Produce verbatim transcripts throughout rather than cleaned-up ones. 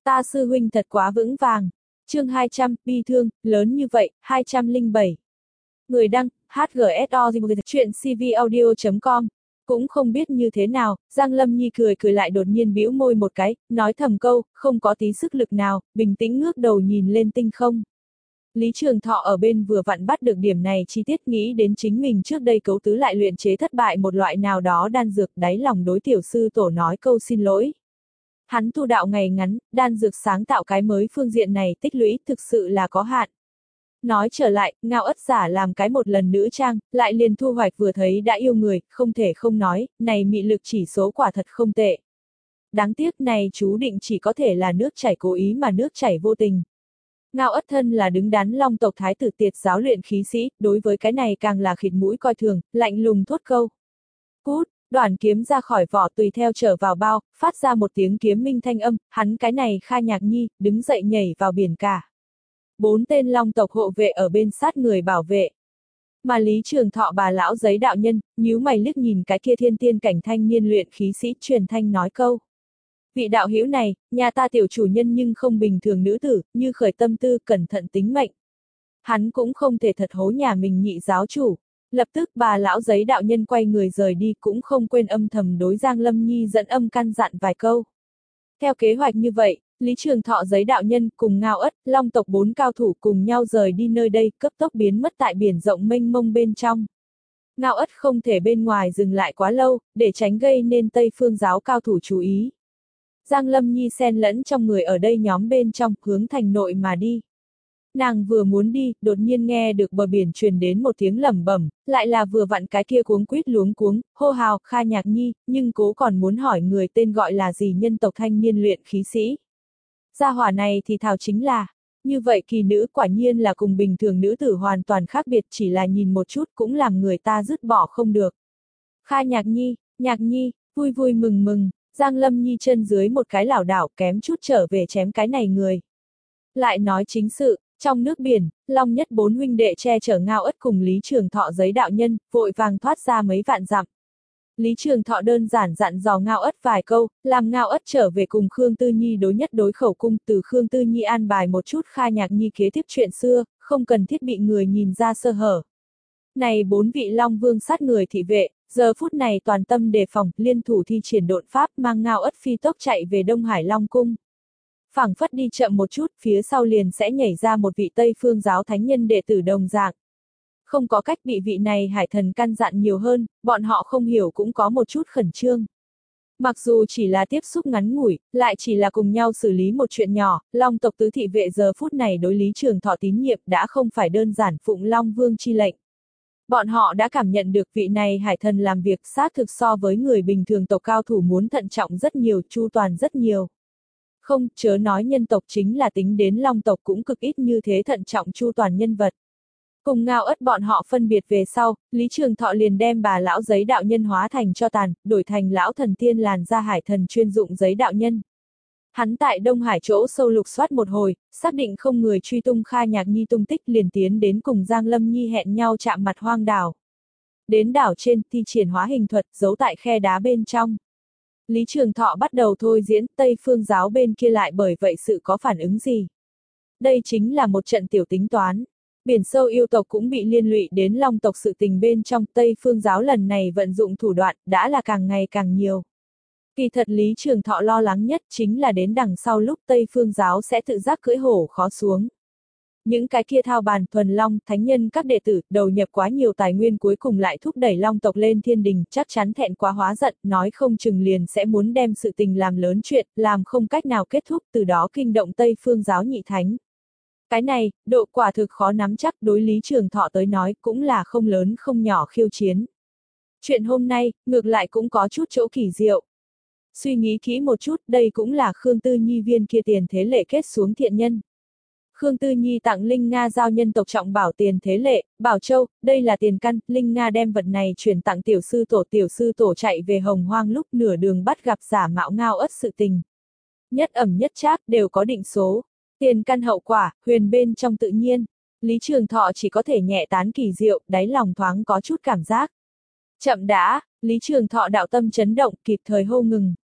Ta sư huynh thật quá vững vàng. Chương hai trăm, bi thương, lớn như vậy, hai trăm lẻ bảy. Người đăng, hát giê ét o chuyện c v audio chấm com. Cũng không biết như thế nào, Giang Lâm Nhi cười cười lại đột nhiên bĩu môi một cái, nói thầm câu, không có tí sức lực nào, bình tĩnh ngước đầu nhìn lên tinh không. Lý Trường Thọ ở bên vừa vặn bắt được điểm này chi tiết, nghĩ đến chính mình trước đây cấu tứ lại luyện chế thất bại một loại nào đó đan dược, đáy lòng đối tiểu sư tổ nói câu xin lỗi. Hắn tu đạo ngày ngắn, đan dược sáng tạo cái mới phương diện này tích lũy thực sự là có hạn. Nói trở lại, Ngao Ất giả làm cái một lần nữ trang, lại liền thu hoạch vừa thấy đã yêu người, không thể không nói, này mị lực chỉ số quả thật không tệ. Đáng tiếc này chú định chỉ có thể là nước chảy cố ý mà nước chảy vô tình. Ngao Ất thân là đứng đắn Long tộc thái tử tiệt giáo luyện khí sĩ, đối với cái này càng là khịt mũi coi thường, lạnh lùng thốt câu. Cút, đoạn kiếm ra khỏi vỏ tùy theo trở vào bao, phát ra một tiếng kiếm minh thanh âm, hắn cái này Kha Nhạc Nhi, đứng dậy nhảy vào biển cả. Bốn tên Long tộc hộ vệ ở bên sát người bảo vệ. Mà Lý Trường Thọ bà lão giấy đạo nhân, nhíu mày liếc nhìn cái kia thiên tiên cảnh thanh niên luyện khí sĩ, truyền thanh nói câu. Vị đạo hữu này, nhà ta tiểu chủ nhân nhưng không bình thường nữ tử, như khởi tâm tư, cẩn thận tính mệnh. Hắn cũng không thể thật hố nhà mình nhị giáo chủ. Lập tức bà lão giấy đạo nhân quay người rời đi, cũng không quên âm thầm đối Giang Lâm Nhi dẫn âm căn dặn vài câu. Theo kế hoạch như vậy, Lý Trường Thọ giấy đạo nhân cùng Ngao Ất, Long tộc bốn cao thủ cùng nhau rời đi nơi đây, cấp tốc biến mất tại biển rộng mênh mông bên trong. Ngao Ất không thể bên ngoài dừng lại quá lâu, để tránh gây nên Tây Phương giáo cao thủ chú ý. Giang Lâm Nhi xen lẫn trong người ở đây nhóm bên trong, hướng thành nội mà đi. Nàng vừa muốn đi, đột nhiên nghe được bờ biển truyền đến một tiếng lẩm bẩm, lại là vừa vặn cái kia cuống quýt luống cuống, hô hào, Kha Nhạc Nhi, nhưng cố còn muốn hỏi người tên gọi là gì nhân tộc thanh niên luyện khí sĩ. Gia hỏa này thì thào chính là, như vậy kỳ nữ quả nhiên là cùng bình thường nữ tử hoàn toàn khác biệt, chỉ là nhìn một chút cũng làm người ta dứt bỏ không được. Kha Nhạc Nhi, Nhạc Nhi, vui vui mừng mừng, Giang Lâm Nhi chân dưới một cái lảo đảo kém chút trở về chém cái này người. Lại nói chính sự. Trong nước biển, Long Nhất bốn huynh đệ che chở Ngao Ất cùng Lý Trường Thọ giấy đạo nhân, vội vàng thoát ra mấy vạn dặm. Lý Trường Thọ đơn giản dặn dò Ngao Ất vài câu, làm Ngao Ất trở về cùng Khương Tư Nhi đối nhất đối khẩu cung, từ Khương Tư Nhi an bài một chút Kha Nhạc Nhi kế tiếp chuyện xưa, không cần thiết bị người nhìn ra sơ hở. Này bốn vị Long Vương sát người thị vệ, giờ phút này toàn tâm đề phòng, liên thủ thi triển độn pháp mang Ngao Ất phi tốc chạy về Đông Hải Long Cung. Phảng phất đi chậm một chút, phía sau liền sẽ nhảy ra một vị Tây Phương giáo thánh nhân đệ tử đồng dạng. Không có cách bị vị này hải thần căn dặn nhiều hơn, bọn họ không hiểu cũng có một chút khẩn trương. Mặc dù chỉ là tiếp xúc ngắn ngủi, lại chỉ là cùng nhau xử lý một chuyện nhỏ, Long tộc tứ thị vệ giờ phút này đối Lý Trường Thọ tín nhiệm đã không phải đơn giản phụng Long Vương chi lệnh. Bọn họ đã cảm nhận được vị này hải thần làm việc xác thực so với người bình thường tộc cao thủ muốn thận trọng rất nhiều, chu toàn rất nhiều. Không, chớ nói nhân tộc, chính là tính đến Long tộc cũng cực ít như thế thận trọng chu toàn nhân vật. Cùng Ngao Ất bọn họ phân biệt về sau, Lý Trường Thọ liền đem bà lão giấy đạo nhân hóa thành cho tàn, đổi thành lão thần tiên làn da hải thần chuyên dụng giấy đạo nhân. Hắn tại Đông Hải chỗ sâu lục soát một hồi, xác định không người truy tung Kha Nhạc Nhi tung tích, liền tiến đến cùng Giang Lâm Nhi hẹn nhau chạm mặt hoang đảo. Đến đảo trên, thi triển hóa hình thuật, giấu tại khe đá bên trong. Lý Trường Thọ bắt đầu thôi diễn, Tây Phương giáo bên kia lại bởi vậy sự có phản ứng gì. Đây chính là một trận tiểu tính toán. Biển sâu yêu tộc cũng bị liên lụy đến Long tộc sự tình bên trong, Tây Phương giáo lần này vận dụng thủ đoạn, đã là càng ngày càng nhiều. Kỳ thật Lý Trường Thọ lo lắng nhất chính là đến đằng sau lúc Tây Phương giáo sẽ tự giác cưỡi hổ khó xuống. Những cái kia thao bàn thuần long, thánh nhân các đệ tử, đầu nhập quá nhiều tài nguyên cuối cùng lại thúc đẩy Long tộc lên thiên đình, chắc chắn thẹn quá hóa giận, nói không chừng liền sẽ muốn đem sự tình làm lớn chuyện, làm không cách nào kết thúc, từ đó kinh động Tây Phương giáo nhị thánh. Cái này, độ quả thực khó nắm chắc, đối Lý Trường Thọ tới nói cũng là không lớn không nhỏ khiêu chiến. Chuyện hôm nay, ngược lại cũng có chút chỗ kỳ diệu. Suy nghĩ kỹ một chút, đây cũng là Khương Tư Nhi viên kia tiền thế lệ kết xuống thiện nhân. Khương Tư Nhi tặng Linh Nga giao nhân tộc trọng bảo tiền thế lệ, Bảo Châu, đây là tiền căn, Linh Nga đem vật này chuyển tặng tiểu sư tổ, tiểu sư tổ chạy về Hồng Hoang lúc nửa đường bắt gặp giả mạo Ngao Ất sự tình. Nhất ẩm nhất trác đều có định số, tiền căn hậu quả, huyền bên trong tự nhiên, Lý Trường Thọ chỉ có thể nhẹ tán kỳ diệu, đáy lòng thoáng có chút cảm giác. Chậm đã, Lý Trường Thọ đạo tâm chấn động, kịp thời hô ngừng.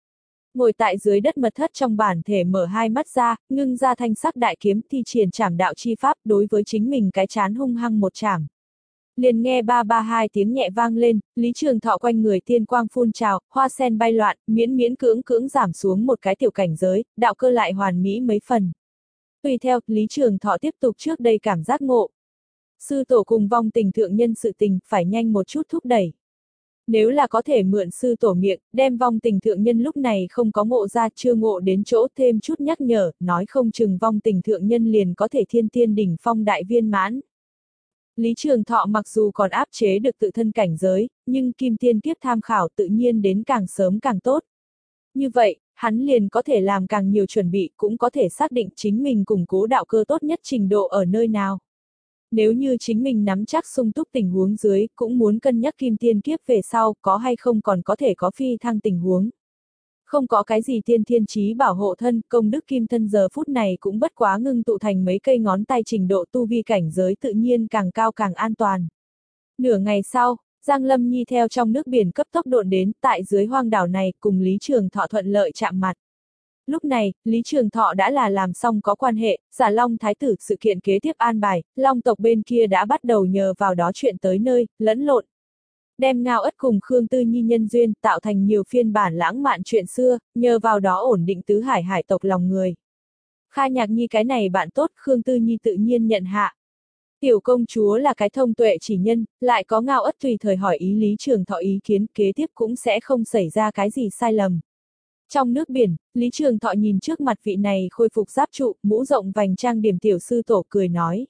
Ngồi tại dưới đất mật thất trong bản thể mở hai mắt ra, ngưng ra thanh sắc đại kiếm thi triển trảm đạo chi pháp đối với chính mình cái chán hung hăng một chảm. Liền nghe ba ba hai tiếng nhẹ vang lên, Lý Trường Thọ quanh người tiên quang phun trào, hoa sen bay loạn, miễn miễn cưỡng cưỡng giảm xuống một cái tiểu cảnh giới, đạo cơ lại hoàn mỹ mấy phần. Tùy theo, Lý Trường Thọ tiếp tục trước đây cảm giác ngộ. Sư tổ cùng vong tình thượng nhân sự tình, phải nhanh một chút thúc đẩy. Nếu là có thể mượn sư tổ miệng, đem vong tình thượng nhân lúc này không có ngộ ra chưa ngộ đến chỗ thêm chút nhắc nhở, nói không chừng vong tình thượng nhân liền có thể thiên tiên đỉnh phong đại viên mãn. Lý Trường Thọ mặc dù còn áp chế được tự thân cảnh giới, nhưng kim tiên kiếp tham khảo tự nhiên đến càng sớm càng tốt. Như vậy, hắn liền có thể làm càng nhiều chuẩn bị, cũng có thể xác định chính mình củng cố đạo cơ tốt nhất trình độ ở nơi nào. Nếu như chính mình nắm chắc sung túc tình huống dưới, cũng muốn cân nhắc kim tiên kiếp về sau, có hay không còn có thể có phi thăng tình huống. Không có cái gì tiên thiên chí bảo hộ thân, công đức kim thân giờ phút này cũng bất quá ngưng tụ thành mấy cây ngón tay trình độ tu vi cảnh giới tự nhiên càng cao càng an toàn. Nửa ngày sau, Giang Lâm Nhi theo trong nước biển cấp tốc độn đến, tại dưới hoang đảo này, cùng Lý Trường Thọ thuận lợi chạm mặt. Lúc này, Lý Trường Thọ đã là làm xong có quan hệ, giả Long Thái tử sự kiện kế tiếp an bài, Long tộc bên kia đã bắt đầu nhờ vào đó chuyện tới nơi, lẫn lộn. Đem Ngao Ất cùng Khương Tư Nhi nhân duyên tạo thành nhiều phiên bản lãng mạn chuyện xưa, nhờ vào đó ổn định tứ hải hải tộc lòng người. Kha Nhạc Nhi cái này bạn tốt, Khương Tư Nhi tự nhiên nhận hạ. Tiểu công chúa là cái thông tuệ chỉ nhân, lại có Ngao Ất tùy thời hỏi ý Lý Trường Thọ ý kiến, kế tiếp cũng sẽ không xảy ra cái gì sai lầm. Trong nước biển, Lý Trường Thọ nhìn trước mặt vị này khôi phục giáp trụ, mũ rộng vành trang điểm tiểu sư tổ cười nói.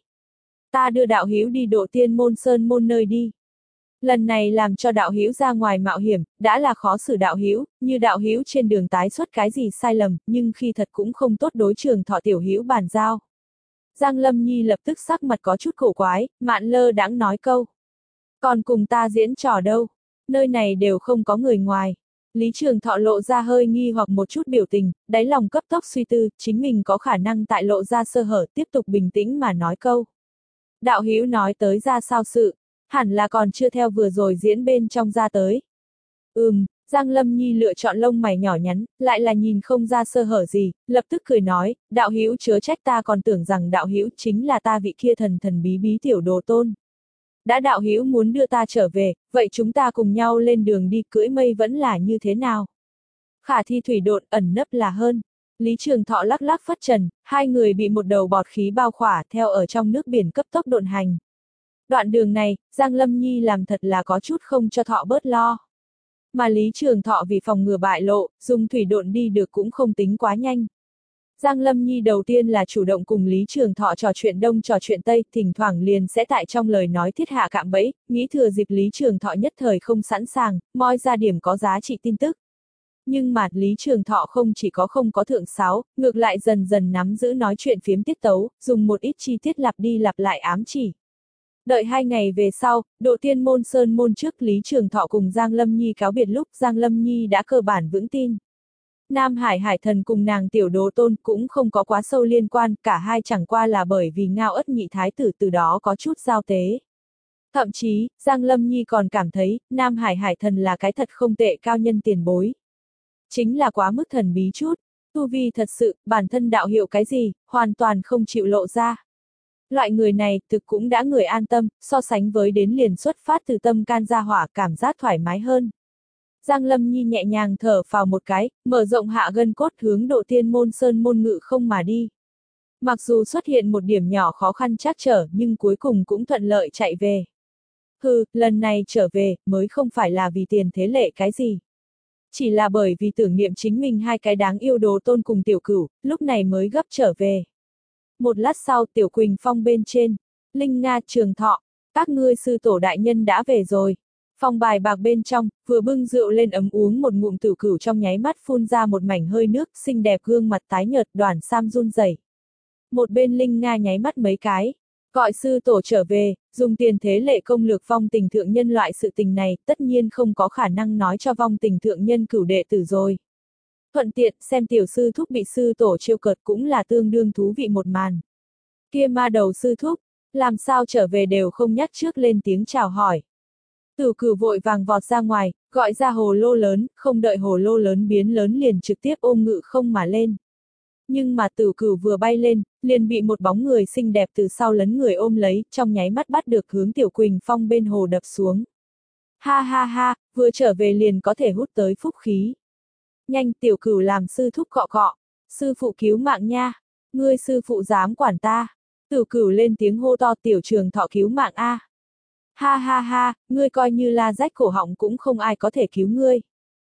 Ta đưa đạo hữu đi độ tiên môn sơn môn nơi đi. Lần này làm cho đạo hữu ra ngoài mạo hiểm, đã là khó xử đạo hữu, như đạo hữu trên đường tái xuất cái gì sai lầm, nhưng khi thật cũng không tốt đối Trường Thọ tiểu hữu bàn giao. Giang Lâm Nhi lập tức sắc mặt có chút cổ quái, mạn lơ đãng nói câu. Còn cùng ta diễn trò đâu, nơi này đều không có người ngoài. Lý Trường Thọ lộ ra hơi nghi hoặc một chút biểu tình, đáy lòng cấp tốc suy tư, chính mình có khả năng tại lộ ra sơ hở, tiếp tục bình tĩnh mà nói câu. Đạo hữu nói tới ra sao sự, hẳn là còn chưa theo vừa rồi diễn bên trong ra tới. Ừm, Giang Lâm Nhi lựa chọn lông mày nhỏ nhắn, lại là nhìn không ra sơ hở gì, lập tức cười nói, đạo hữu chớ trách ta còn tưởng rằng đạo hữu chính là ta vị kia thần thần bí bí tiểu đồ tôn. Đã đạo hữu muốn đưa ta trở về, vậy chúng ta cùng nhau lên đường đi, cưỡi mây vẫn là như thế nào? Khả thi thủy độn, ẩn nấp là hơn. Lý Trường Thọ lắc lắc phất trần, hai người bị một đầu bọt khí bao khỏa theo ở trong nước biển cấp tốc độn hành. Đoạn đường này, Giang Lâm Nhi làm thật là có chút không cho Thọ bớt lo. Mà Lý Trường Thọ vì phòng ngừa bại lộ, dùng thủy độn đi được cũng không tính quá nhanh. Giang Lâm Nhi đầu tiên là chủ động cùng Lý Trường Thọ trò chuyện đông trò chuyện tây, thỉnh thoảng liền sẽ tại trong lời nói thiết hạ cạm bẫy, nghĩ thừa dịp Lý Trường Thọ nhất thời không sẵn sàng, moi ra điểm có giá trị tin tức. Nhưng mà Lý Trường Thọ không chỉ có không có thượng sáo, ngược lại dần dần nắm giữ nói chuyện phiếm tiết tấu, dùng một ít chi tiết lặp đi lặp lại ám chỉ. Đợi hai ngày về sau, độ tiên môn sơn môn trước Lý Trường Thọ cùng Giang Lâm Nhi cáo biệt lúc Giang Lâm Nhi đã cơ bản vững tin. Nam Hải Hải Thần cùng nàng tiểu đồ tôn cũng không có quá sâu liên quan, cả hai chẳng qua là bởi vì Ngao Ất nhị thái tử từ đó có chút giao tế. Thậm chí, Giang Lâm Nhi còn cảm thấy, Nam Hải Hải Thần là cái thật không tệ cao nhân tiền bối. Chính là quá mức thần bí chút, tu vi thật sự, bản thân đạo hiệu cái gì, hoàn toàn không chịu lộ ra. Loại người này, thực cũng đã người an tâm, so sánh với đến liền xuất phát từ tâm can gia hỏa cảm giác thoải mái hơn. Giang Lâm Nhi nhẹ nhàng thở phào một cái, mở rộng hạ gân cốt hướng độ tiên môn sơn môn ngự không mà đi. Mặc dù xuất hiện một điểm nhỏ khó khăn trắc trở nhưng cuối cùng cũng thuận lợi chạy về. Hừ, lần này trở về, mới không phải là vì tiền thế lệ cái gì. Chỉ là bởi vì tưởng niệm chính mình hai cái đáng yêu đồ tôn cùng tiểu cửu, lúc này mới gấp trở về. Một lát sau tiểu Quỳnh Phong bên trên, Linh Nga Trường Thọ, các ngươi sư tổ đại nhân đã về rồi. Phòng bài bạc bên trong, vừa bưng rượu lên ấm uống một ngụm tử cửu trong nháy mắt phun ra một mảnh hơi nước, xinh đẹp gương mặt tái nhợt Đoàn Sam run rẩy. Một bên Linh Nga nháy mắt mấy cái, gọi sư tổ trở về, dùng tiền thế lệ công lược vong tình thượng nhân loại sự tình này, tất nhiên không có khả năng nói cho vong tình thượng nhân cửu đệ tử rồi. Thuận tiện, xem tiểu sư thúc bị sư tổ trêu cợt cũng là tương đương thú vị một màn. Kia ma đầu sư thúc, làm sao trở về đều không nhắc trước lên tiếng chào hỏi. Tử Cửu vội vàng vọt ra ngoài, gọi ra hồ lô lớn, không đợi hồ lô lớn biến lớn liền trực tiếp ôm ngự không mà lên. Nhưng mà Tử Cửu vừa bay lên, liền bị một bóng người xinh đẹp từ sau lấn người ôm lấy, trong nháy mắt bắt được hướng Tiểu Quỳnh Phong bên hồ đập xuống. Ha ha ha, vừa trở về liền có thể hút tới phúc khí. Nhanh, Tiểu Cửu làm sư thúc cọ cọ. Sư phụ cứu mạng nha. Ngươi sư phụ dám quản ta. Tử Cửu lên tiếng hô to, Tiểu Trường Thọ cứu mạng a. Ha ha ha, ngươi coi như la rách cổ họng cũng không ai có thể cứu ngươi.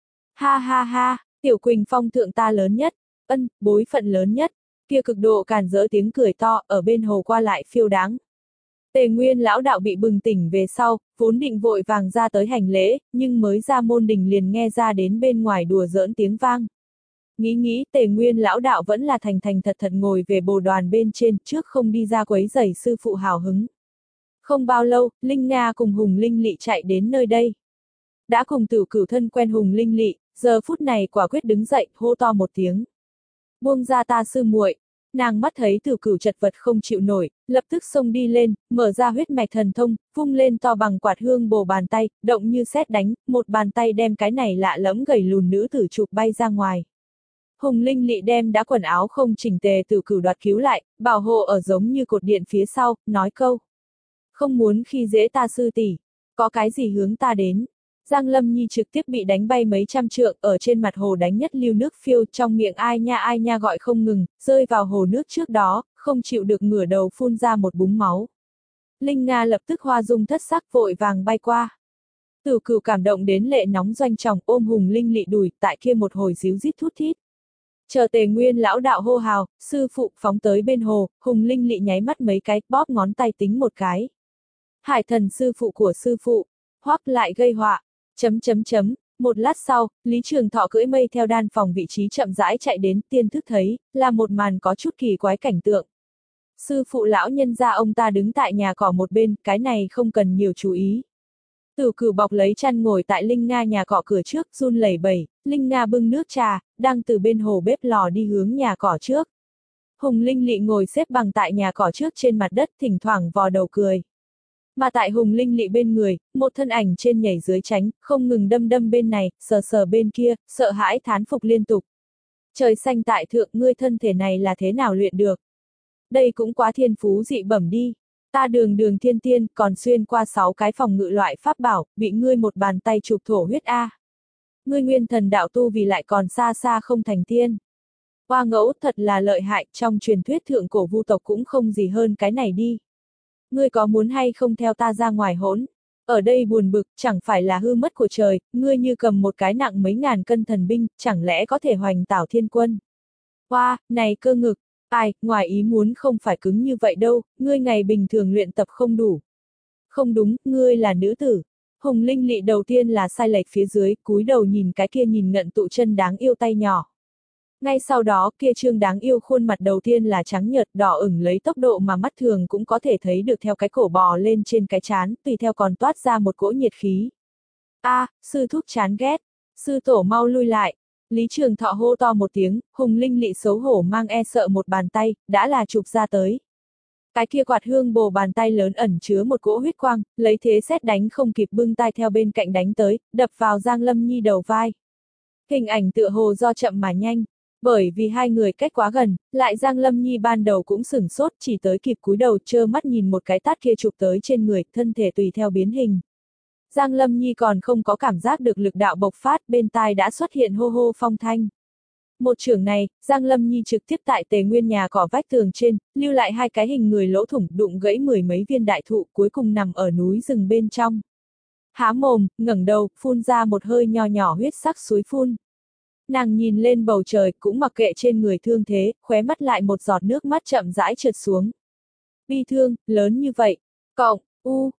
Ha ha ha, Tiểu Quỳnh Phong thượng ta lớn nhất, ân, bối phận lớn nhất, kia cực độ càn rỡ tiếng cười to, ở bên hồ qua lại phiêu đáng. Tề Nguyên lão đạo bị bừng tỉnh về sau, vốn định vội vàng ra tới hành lễ, nhưng mới ra môn đình liền nghe ra đến bên ngoài đùa giỡn tiếng vang. Nghĩ nghĩ, Tề Nguyên lão đạo vẫn là thành thành thật thật ngồi về bồ đoàn bên trên, trước không đi ra quấy rầy sư phụ hào hứng. Không bao lâu, Linh Nga cùng Hùng Linh Lị chạy đến nơi đây. Đã cùng Tử Cửu thân quen Hùng Linh Lị, giờ phút này quả quyết đứng dậy, hô to một tiếng. Buông ra ta sư muội. Nàng mắt thấy Tử Cửu chật vật không chịu nổi, lập tức xông đi lên, mở ra huyết mạch thần thông, vung lên to bằng quạt hương bổ bàn tay, động như sét đánh, một bàn tay đem cái này lạ lẫm gầy lùn nữ tử chụp bay ra ngoài. Hùng Linh Lị đem đã quần áo không chỉnh tề Tử Cửu đoạt cứu lại, bảo hộ ở giống như cột điện phía sau, nói câu. Không muốn khi dễ ta sư tỷ, có cái gì hướng ta đến. Giang Lâm Nhi trực tiếp bị đánh bay mấy trăm trượng, ở trên mặt hồ đánh nhất lưu nước phiêu, trong miệng ai nha ai nha gọi không ngừng, rơi vào hồ nước trước đó, không chịu được ngửa đầu phun ra một búng máu. Linh Nga lập tức hoa dung thất sắc vội vàng bay qua. Tử Cửu cảm động đến lệ nóng doanh tròng, ôm Hùng Linh Lị đùi, tại kia một hồi díu dít thút thít. Chờ Tề Nguyên lão đạo hô hào, sư phụ phóng tới bên hồ, Hùng Linh Lị nháy mắt mấy cái, bóp ngón tay tính một cái. Hải thần sư phụ của sư phụ, hoắc lại gây họa. Chấm chấm chấm, một lát sau, Lý Trường Thọ cưỡi mây theo đan phòng vị trí chậm rãi chạy đến, tiên thức thấy, là một màn có chút kỳ quái cảnh tượng. Sư phụ lão nhân gia ông ta đứng tại nhà cỏ một bên, cái này không cần nhiều chú ý. Tử Cửu bọc lấy chăn ngồi tại Linh Nga nhà cỏ cửa trước, run lẩy bẩy, Linh Nga bưng nước trà, đang từ bên hồ bếp lò đi hướng nhà cỏ trước. Hùng Linh Lị ngồi xếp bằng tại nhà cỏ trước trên mặt đất, thỉnh thoảng vò đầu cười. Mà tại Hùng Linh Lị bên người, một thân ảnh trên nhảy dưới tránh, không ngừng đâm đâm bên này, sờ sờ bên kia, sợ hãi thán phục liên tục. Trời xanh tại thượng, ngươi thân thể này là thế nào luyện được? Đây cũng quá thiên phú dị bẩm đi. Ta đường đường thiên tiên, còn xuyên qua sáu cái phòng ngự loại pháp bảo, bị ngươi một bàn tay chụp thổ huyết a. Ngươi nguyên thần đạo tu vì lại còn xa xa không thành tiên. Hoa ngẫu thật là lợi hại, trong truyền thuyết thượng cổ vu tộc cũng không gì hơn cái này đi. Ngươi có muốn hay không theo ta ra ngoài hỗn? Ở đây buồn bực, chẳng phải là hư mất của trời, ngươi như cầm một cái nặng mấy ngàn cân thần binh, chẳng lẽ có thể hoành tảo thiên quân? Hoa, wow, này cơ ngực, ai, ngoài ý muốn không phải cứng như vậy đâu, ngươi ngày bình thường luyện tập không đủ. Không đúng, ngươi là nữ tử. Hùng Linh Lị đầu tiên là sai lệch phía dưới, cúi đầu nhìn cái kia nhìn ngận tụ chân đáng yêu tay nhỏ. Ngay sau đó, kia trương đáng yêu khuôn mặt đầu tiên là trắng nhợt đỏ ửng lấy tốc độ mà mắt thường cũng có thể thấy được theo cái cổ bò lên trên cái trán, tùy theo còn toát ra một cỗ nhiệt khí. A, à, sư thúc chán ghét, sư tổ mau lui lại. Lý Trường Thọ hô to một tiếng, Hùng Linh Lị xấu hổ mang e sợ một bàn tay, đã là chụp ra tới. Cái kia quạt hương bồ bàn tay lớn ẩn chứa một cỗ huyết quang, lấy thế sét đánh không kịp bưng tay theo bên cạnh đánh tới, đập vào Giang Lâm Nhi đầu vai. Hình ảnh tựa hồ do chậm mà nhanh. Bởi vì hai người cách quá gần, lại Giang Lâm Nhi ban đầu cũng sửng sốt, chỉ tới kịp cúi đầu trơ mắt nhìn một cái tát kia chụp tới trên người, thân thể tùy theo biến hình. Giang Lâm Nhi còn không có cảm giác được lực đạo bộc phát, bên tai đã xuất hiện hô hô phong thanh. Một chưởng này, Giang Lâm Nhi trực tiếp tại Tề Nguyên nhà cỏ vách tường trên, lưu lại hai cái hình người lỗ thủng, đụng gãy mười mấy viên đại thụ, cuối cùng nằm ở núi rừng bên trong. Há mồm, ngẩng đầu, phun ra một hơi nho nhỏ huyết sắc suối phun. Nàng nhìn lên bầu trời, cũng mặc kệ trên người thương thế, khóe mắt lại một giọt nước mắt chậm rãi trượt xuống. Bi thương, lớn như vậy. Cộng, u,